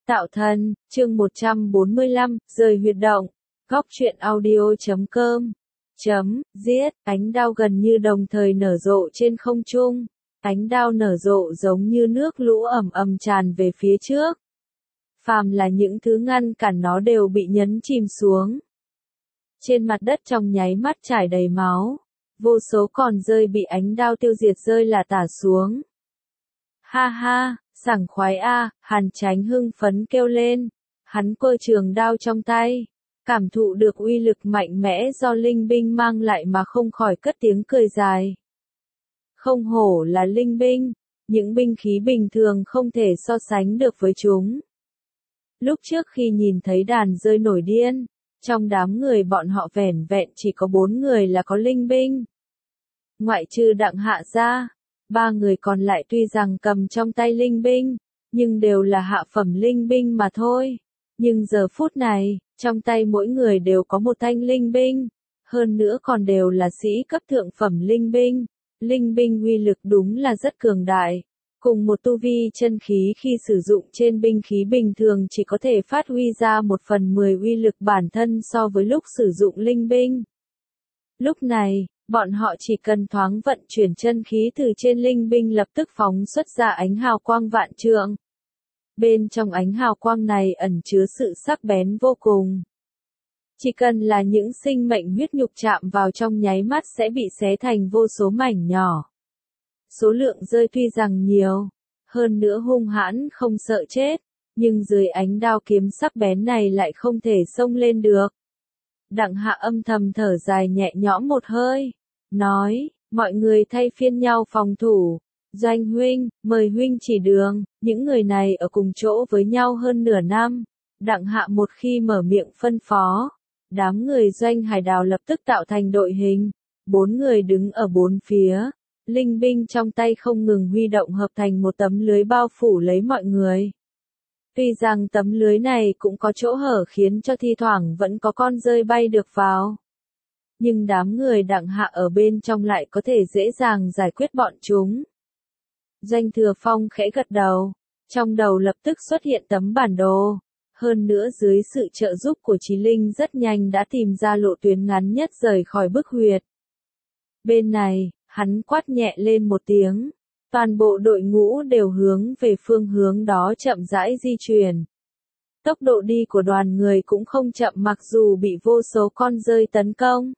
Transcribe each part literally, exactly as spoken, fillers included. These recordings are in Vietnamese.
Tạo thần, chương một trăm bốn mươi lăm, rời huyệt động. Góc truyện audio chấm com. Chấm, giết, ánh đao gần như đồng thời nở rộ trên không trung. Ánh đao nở rộ giống như nước lũ ầm ầm tràn về phía trước. Phàm là những thứ ngăn cản nó đều bị nhấn chìm xuống. Trên mặt đất trong nháy mắt trải đầy máu. Vô số còn rơi bị ánh đao tiêu diệt rơi là tả xuống. Ha ha, sảng khoái a, Hàn Chánh hưng phấn kêu lên. Hắn cơ trường đao trong tay, cảm thụ được uy lực mạnh mẽ do linh binh mang lại mà không khỏi cất tiếng cười dài. Không hổ là linh binh, những binh khí bình thường không thể so sánh được với chúng. Lúc trước khi nhìn thấy đàn rơi nổi điên, trong đám người bọn họ vẻn vẹn chỉ có bốn người là có linh binh. Ngoại trừ Đặng Hạ ra, ba người còn lại tuy rằng cầm trong tay linh binh, nhưng đều là hạ phẩm linh binh mà thôi. Nhưng giờ phút này, trong tay mỗi người đều có một thanh linh binh, hơn nữa còn đều là sĩ cấp thượng phẩm linh binh. Linh binh uy lực đúng là rất cường đại. Cùng một tu vi chân khí khi sử dụng trên binh khí bình thường chỉ có thể phát huy ra một phần mười uy lực bản thân so với lúc sử dụng linh binh. Lúc này, bọn họ chỉ cần thoáng vận chuyển chân khí từ trên linh binh lập tức phóng xuất ra ánh hào quang vạn trượng. Bên trong ánh hào quang này ẩn chứa sự sắc bén vô cùng. Chỉ cần là những sinh mệnh huyết nhục chạm vào trong nháy mắt sẽ bị xé thành vô số mảnh nhỏ. Số lượng rơi tuy rằng nhiều, hơn nữa hung hãn không sợ chết, nhưng dưới ánh đao kiếm sắc bén này lại không thể xông lên được. Đặng Hạ âm thầm thở dài nhẹ nhõm một hơi, nói, mọi người thay phiên nhau phòng thủ. Doanh huynh, mời huynh chỉ đường. Những người này ở cùng chỗ với nhau hơn nửa năm. Đặng Hạ một khi mở miệng phân phó, đám người Doanh Hải Đào lập tức tạo thành đội hình. Bốn người đứng ở bốn phía, linh binh trong tay không ngừng huy động hợp thành một tấm lưới bao phủ lấy mọi người. Tuy rằng tấm lưới này cũng có chỗ hở khiến cho thi thoảng vẫn có con rơi bay được vào. Nhưng đám người Đặng Hạ ở bên trong lại có thể dễ dàng giải quyết bọn chúng. Doanh Thừa Phong khẽ gật đầu, trong đầu lập tức xuất hiện tấm bản đồ. Hơn nữa dưới sự trợ giúp của Chí Linh rất nhanh đã tìm ra lộ tuyến ngắn nhất rời khỏi bức huyệt. Bên này, hắn quát nhẹ lên một tiếng. Toàn bộ đội ngũ đều hướng về phương hướng đó chậm rãi di chuyển. Tốc độ đi của đoàn người cũng không chậm mặc dù bị vô số con rơi tấn công.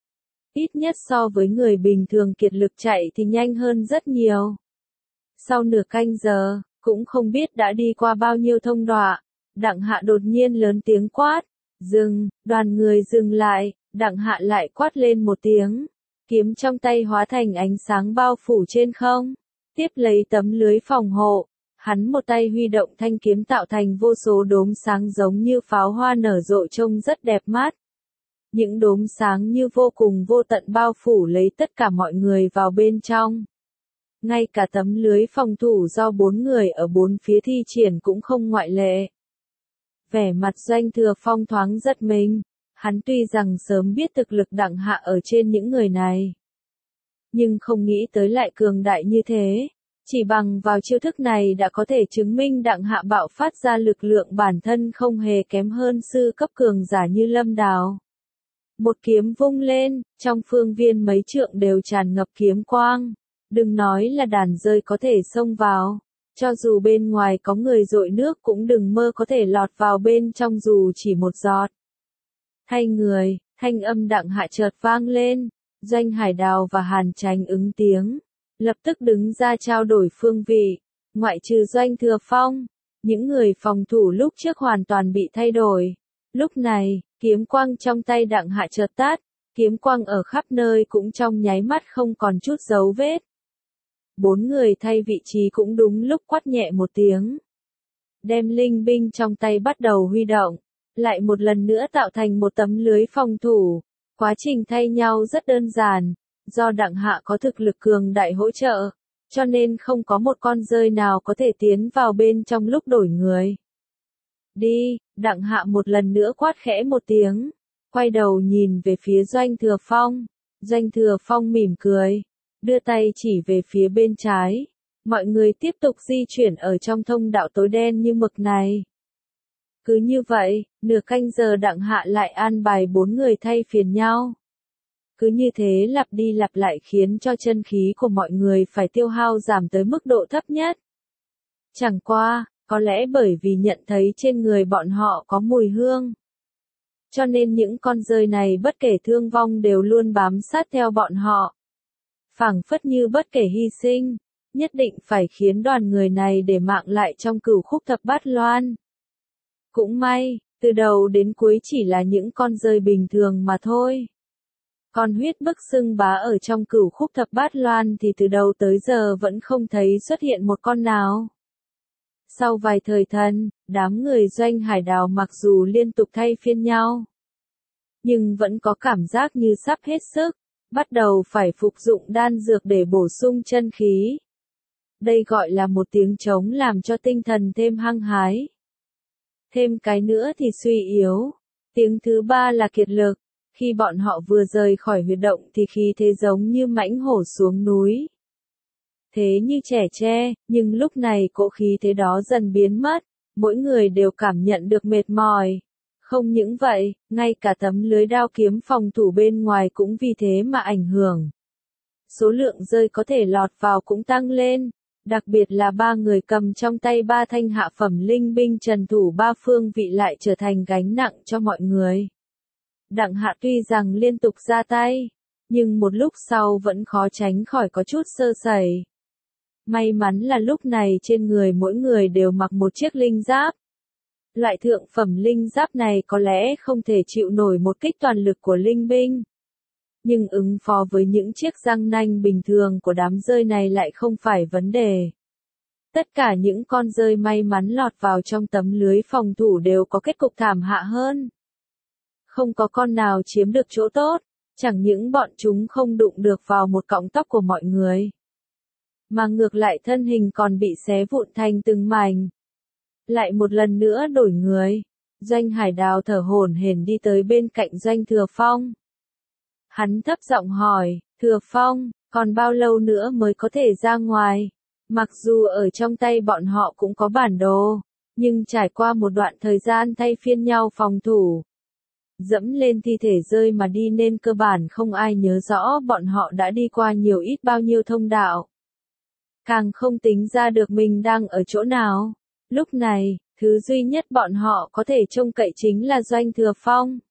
Ít nhất so với người bình thường kiệt lực chạy thì nhanh hơn rất nhiều. Sau nửa canh giờ, cũng không biết đã đi qua bao nhiêu thông đọa, Đặng Hạ đột nhiên lớn tiếng quát, dừng, đoàn người dừng lại, Đặng Hạ lại quát lên một tiếng, kiếm trong tay hóa thành ánh sáng bao phủ trên không, tiếp lấy tấm lưới phòng hộ, hắn một tay huy động thanh kiếm tạo thành vô số đốm sáng giống như pháo hoa nở rộ trông rất đẹp mắt. Những đốm sáng như vô cùng vô tận bao phủ lấy tất cả mọi người vào bên trong. Ngay cả tấm lưới phòng thủ do bốn người ở bốn phía thi triển cũng không ngoại lệ. Vẻ mặt Doanh Thừa Phong thoáng giật mình, hắn tuy rằng sớm biết thực lực Đặng Hạ ở trên những người này, nhưng không nghĩ tới lại cường đại như thế. Chỉ bằng vào chiêu thức này đã có thể chứng minh Đặng Hạ bạo phát ra lực lượng bản thân không hề kém hơn sư cấp cường giả như Lâm Đào. Một kiếm vung lên, trong phương viên mấy trượng đều tràn ngập kiếm quang. Đừng nói là đàn rơi có thể xông vào, cho dù bên ngoài có người dội nước cũng đừng mơ có thể lọt vào bên trong dù chỉ một giọt. Thay người, thanh âm Đặng Hạ chợt vang lên, Doanh Hải Đào và Hàn Chánh ứng tiếng, lập tức đứng ra trao đổi phương vị, ngoại trừ Doanh Thừa Phong, những người phòng thủ lúc trước hoàn toàn bị thay đổi. Lúc này, kiếm quang trong tay Đặng Hạ chợt tắt, kiếm quang ở khắp nơi cũng trong nháy mắt không còn chút dấu vết. Bốn người thay vị trí cũng đúng lúc quát nhẹ một tiếng. Đem linh binh trong tay bắt đầu huy động, lại một lần nữa tạo thành một tấm lưới phòng thủ. Quá trình thay nhau rất đơn giản, do Đặng Hạ có thực lực cường đại hỗ trợ, cho nên không có một con rơi nào có thể tiến vào bên trong lúc đổi người. Đi, Đặng Hạ một lần nữa quát khẽ một tiếng, quay đầu nhìn về phía Doanh Thừa Phong. Doanh Thừa Phong mỉm cười, đưa tay chỉ về phía bên trái. Mọi người tiếp tục di chuyển ở trong thông đạo tối đen như mực này. Cứ như vậy, nửa canh giờ Đặng Hạ lại an bài bốn người thay phiền nhau. Cứ như thế lặp đi lặp lại khiến cho chân khí của mọi người phải tiêu hao giảm tới mức độ thấp nhất. Chẳng qua, có lẽ bởi vì nhận thấy trên người bọn họ có mùi hương. Cho nên những con dơi này bất kể thương vong đều luôn bám sát theo bọn họ. Phảng phất như bất kể hy sinh, nhất định phải khiến đoàn người này để mạng lại trong cửu khúc thập bát loan. Cũng may, từ đầu đến cuối chỉ là những con dơi bình thường mà thôi. Còn huyết bức xưng bá ở trong cửu khúc thập bát loan thì từ đầu tới giờ vẫn không thấy xuất hiện một con nào. Sau vài thời thần, đám người Doanh Hải Đào mặc dù liên tục thay phiên nhau, nhưng vẫn có cảm giác như sắp hết sức, bắt đầu phải phục dụng đan dược để bổ sung chân khí. Đây gọi là một tiếng trống làm cho tinh thần thêm hăng hái. Thêm cái nữa thì suy yếu. Tiếng thứ ba là kiệt lực. Khi bọn họ vừa rời khỏi huyệt động thì khí thế giống như mãnh hổ xuống núi. Thế như trẻ tre, nhưng lúc này cỗ khí thế đó dần biến mất, mỗi người đều cảm nhận được mệt mỏi. Không những vậy, ngay cả tấm lưới đao kiếm phòng thủ bên ngoài cũng vì thế mà ảnh hưởng. Số lượng rơi có thể lọt vào cũng tăng lên, đặc biệt là ba người cầm trong tay ba thanh hạ phẩm linh binh trần thủ ba phương vị lại trở thành gánh nặng cho mọi người. Đặng Hạ tuy rằng liên tục ra tay, nhưng một lúc sau vẫn khó tránh khỏi có chút sơ sẩy. May mắn là lúc này trên người mỗi người đều mặc một chiếc linh giáp. Loại thượng phẩm linh giáp này có lẽ không thể chịu nổi một kích toàn lực của linh binh. Nhưng ứng phó với những chiếc răng nanh bình thường của đám dơi này lại không phải vấn đề. Tất cả những con dơi may mắn lọt vào trong tấm lưới phòng thủ đều có kết cục thảm hạ hơn. Không có con nào chiếm được chỗ tốt, chẳng những bọn chúng không đụng được vào một cọng tóc của mọi người, mà ngược lại thân hình còn bị xé vụn thành từng mảnh. Lại một lần nữa đổi người, Doanh Hải Đào thở hổn hển đi tới bên cạnh Doanh Thừa Phong. Hắn thấp giọng hỏi, Thừa Phong, còn bao lâu nữa mới có thể ra ngoài? Mặc dù ở trong tay bọn họ cũng có bản đồ, nhưng trải qua một đoạn thời gian thay phiên nhau phòng thủ, dẫm lên thi thể rơi mà đi nên cơ bản không ai nhớ rõ bọn họ đã đi qua nhiều ít bao nhiêu thông đạo. Càng không tính ra được mình đang ở chỗ nào. Lúc này, thứ duy nhất bọn họ có thể trông cậy chính là Doanh Thừa Phong.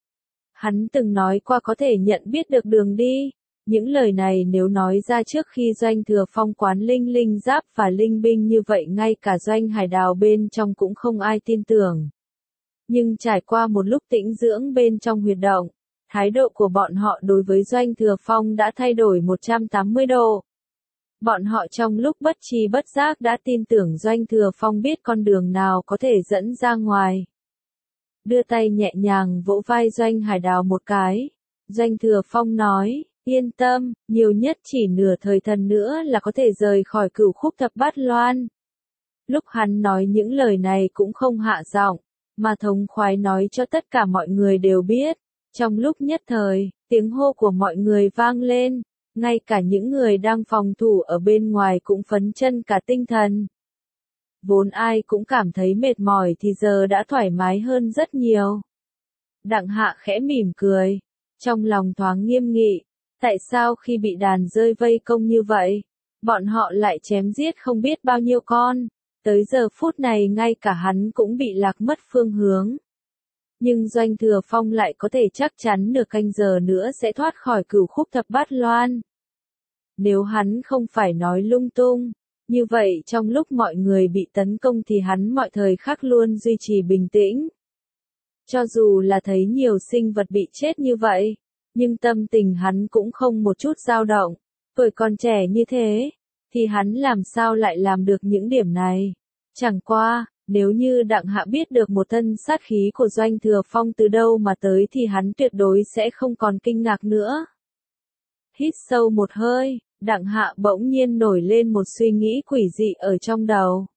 Hắn từng nói qua có thể nhận biết được đường đi. Những lời này nếu nói ra trước khi Doanh Thừa Phong quán linh linh giáp và linh binh như vậy ngay cả Doanh Hải Đào bên trong cũng không ai tin tưởng. Nhưng trải qua một lúc tĩnh dưỡng bên trong huyệt động, thái độ của bọn họ đối với Doanh Thừa Phong đã thay đổi một trăm tám mươi độ. Bọn họ trong lúc bất tri bất giác đã tin tưởng Doanh Thừa Phong biết con đường nào có thể dẫn ra ngoài. Đưa tay nhẹ nhàng vỗ vai Doanh Hải Đào một cái. Doanh Thừa Phong nói, yên tâm, nhiều nhất chỉ nửa thời thần nữa là có thể rời khỏi cửu khúc thập bát loan. Lúc hắn nói những lời này cũng không hạ giọng, mà thống khoái nói cho tất cả mọi người đều biết. Trong lúc nhất thời, tiếng hô của mọi người vang lên. Ngay cả những người đang phòng thủ ở bên ngoài cũng phấn chân cả tinh thần. Vốn ai cũng cảm thấy mệt mỏi thì giờ đã thoải mái hơn rất nhiều. Đặng Hạ khẽ mỉm cười, trong lòng thoáng nghiêm nghị. Tại sao khi bị đàn rơi vây công như vậy, bọn họ lại chém giết không biết bao nhiêu con, tới giờ phút này ngay cả hắn cũng bị lạc mất phương hướng. Nhưng Doanh Thừa Phong lại có thể chắc chắn nửa canh giờ nữa sẽ thoát khỏi cửu khúc thập bát loan. Nếu hắn không phải nói lung tung, như vậy trong lúc mọi người bị tấn công thì hắn mọi thời khắc luôn duy trì bình tĩnh. Cho dù là thấy nhiều sinh vật bị chết như vậy, nhưng tâm tình hắn cũng không một chút dao động. Tuổi còn trẻ như thế, thì hắn làm sao lại làm được những điểm này? Chẳng qua, nếu như Đặng Hạ biết được một thân sát khí của Doanh Thừa Phong từ đâu mà tới thì hắn tuyệt đối sẽ không còn kinh ngạc nữa. Hít sâu một hơi, Đặng Hạ bỗng nhiên nổi lên một suy nghĩ quỷ dị ở trong đầu.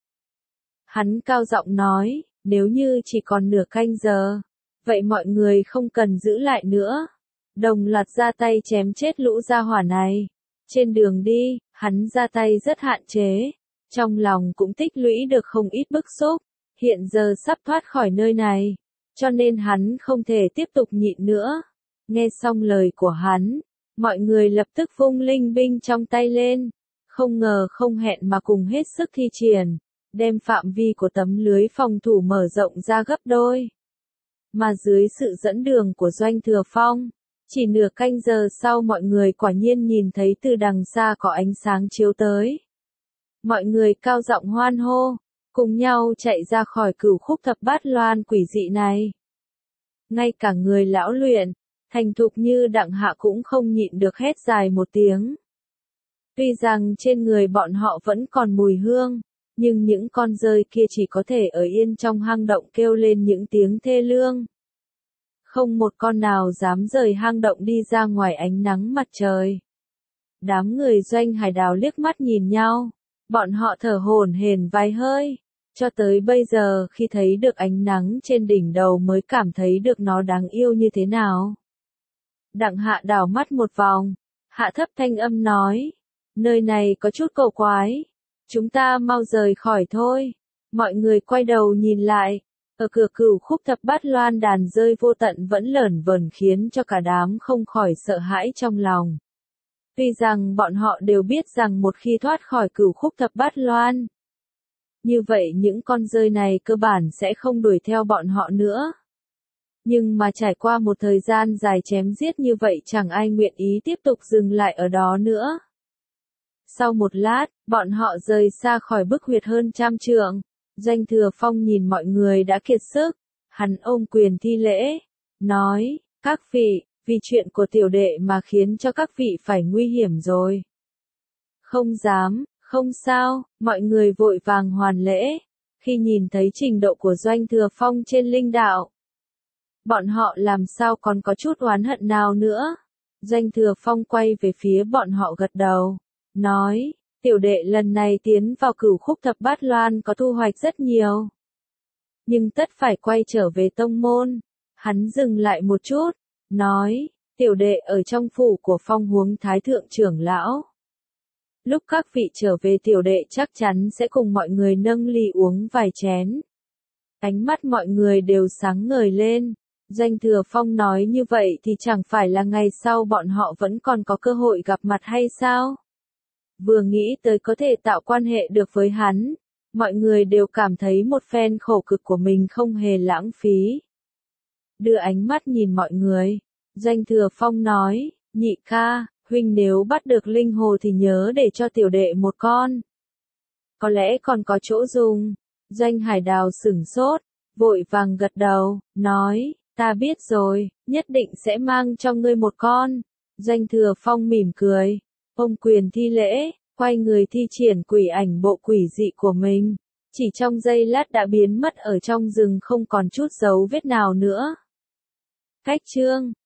Hắn cao giọng nói, nếu như chỉ còn nửa canh giờ, vậy mọi người không cần giữ lại nữa. Đồng loạt ra tay chém chết lũ gia hỏa này. Trên đường đi, hắn ra tay rất hạn chế. Trong lòng cũng tích lũy được không ít bức xúc. Hiện giờ sắp thoát khỏi nơi này, cho nên hắn không thể tiếp tục nhịn nữa. Nghe xong lời của hắn, mọi người lập tức vung linh binh trong tay lên, không ngờ không hẹn mà cùng hết sức thi triển, đem phạm vi của tấm lưới phòng thủ mở rộng ra gấp đôi. Mà dưới sự dẫn đường của Doanh Thừa Phong, chỉ nửa canh giờ sau mọi người quả nhiên nhìn thấy từ đằng xa có ánh sáng chiếu tới. Mọi người cao giọng hoan hô, cùng nhau chạy ra khỏi cửu khúc thập bát loan quỷ dị này. Ngay cả người lão luyện, thành thục như Đặng Hạ cũng không nhịn được hét dài một tiếng. Tuy rằng trên người bọn họ vẫn còn mùi hương, nhưng những con dơi kia chỉ có thể ở yên trong hang động kêu lên những tiếng thê lương. Không một con nào dám rời hang động đi ra ngoài ánh nắng mặt trời. Đám người Doanh Hải Đào liếc mắt nhìn nhau, bọn họ thở hổn hển vài hơi, cho tới bây giờ khi thấy được ánh nắng trên đỉnh đầu mới cảm thấy được nó đáng yêu như thế nào. Đặng Hạ đảo mắt một vòng, hạ thấp thanh âm nói, nơi này có chút cổ quái, chúng ta mau rời khỏi thôi. Mọi người quay đầu nhìn lại, ở cửa cửu khúc thập bát loan đàn rơi vô tận vẫn lởn vởn khiến cho cả đám không khỏi sợ hãi trong lòng. Tuy rằng bọn họ đều biết rằng một khi thoát khỏi cửu khúc thập bát loan, như vậy những con dơi này cơ bản sẽ không đuổi theo bọn họ nữa. Nhưng mà trải qua một thời gian dài chém giết như vậy chẳng ai nguyện ý tiếp tục dừng lại ở đó nữa. Sau một lát, bọn họ rời xa khỏi bức huyệt hơn trăm trượng. Doanh Thừa Phong nhìn mọi người đã kiệt sức, hắn ôm quyền thi lễ, nói, các vị, vì chuyện của tiểu đệ mà khiến cho các vị phải nguy hiểm rồi. Không dám, không sao, mọi người vội vàng hoàn lễ, khi nhìn thấy trình độ của Doanh Thừa Phong trên linh đạo. Bọn họ làm sao còn có chút oán hận nào nữa. Doanh Thừa Phong quay về phía bọn họ gật đầu, nói, tiểu đệ lần này tiến vào cửu khúc thập bát loan có thu hoạch rất nhiều. Nhưng tất phải quay trở về tông môn. Hắn dừng lại một chút, nói, tiểu đệ ở trong phủ của Phong Huống Thái Thượng trưởng lão. Lúc các vị trở về tiểu đệ chắc chắn sẽ cùng mọi người nâng ly uống vài chén. Ánh mắt mọi người đều sáng ngời lên. Doanh Thừa Phong nói như vậy thì chẳng phải là ngày sau bọn họ vẫn còn có cơ hội gặp mặt hay sao? Vừa nghĩ tới có thể tạo quan hệ được với hắn, mọi người đều cảm thấy một phen khổ cực của mình không hề lãng phí. Đưa ánh mắt nhìn mọi người, Doanh Thừa Phong nói, nhị ca, huynh nếu bắt được linh hồ thì nhớ để cho tiểu đệ một con. Có lẽ còn có chỗ dùng. Doanh Hải Đào sửng sốt, vội vàng gật đầu, nói, ta biết rồi, nhất định sẽ mang cho ngươi một con. Doanh Thừa Phong mỉm cười, ôm quyền thi lễ, quay người thi triển quỷ ảnh bộ quỷ dị của mình. Chỉ trong giây lát đã biến mất ở trong rừng không còn chút dấu vết nào nữa. Cách chương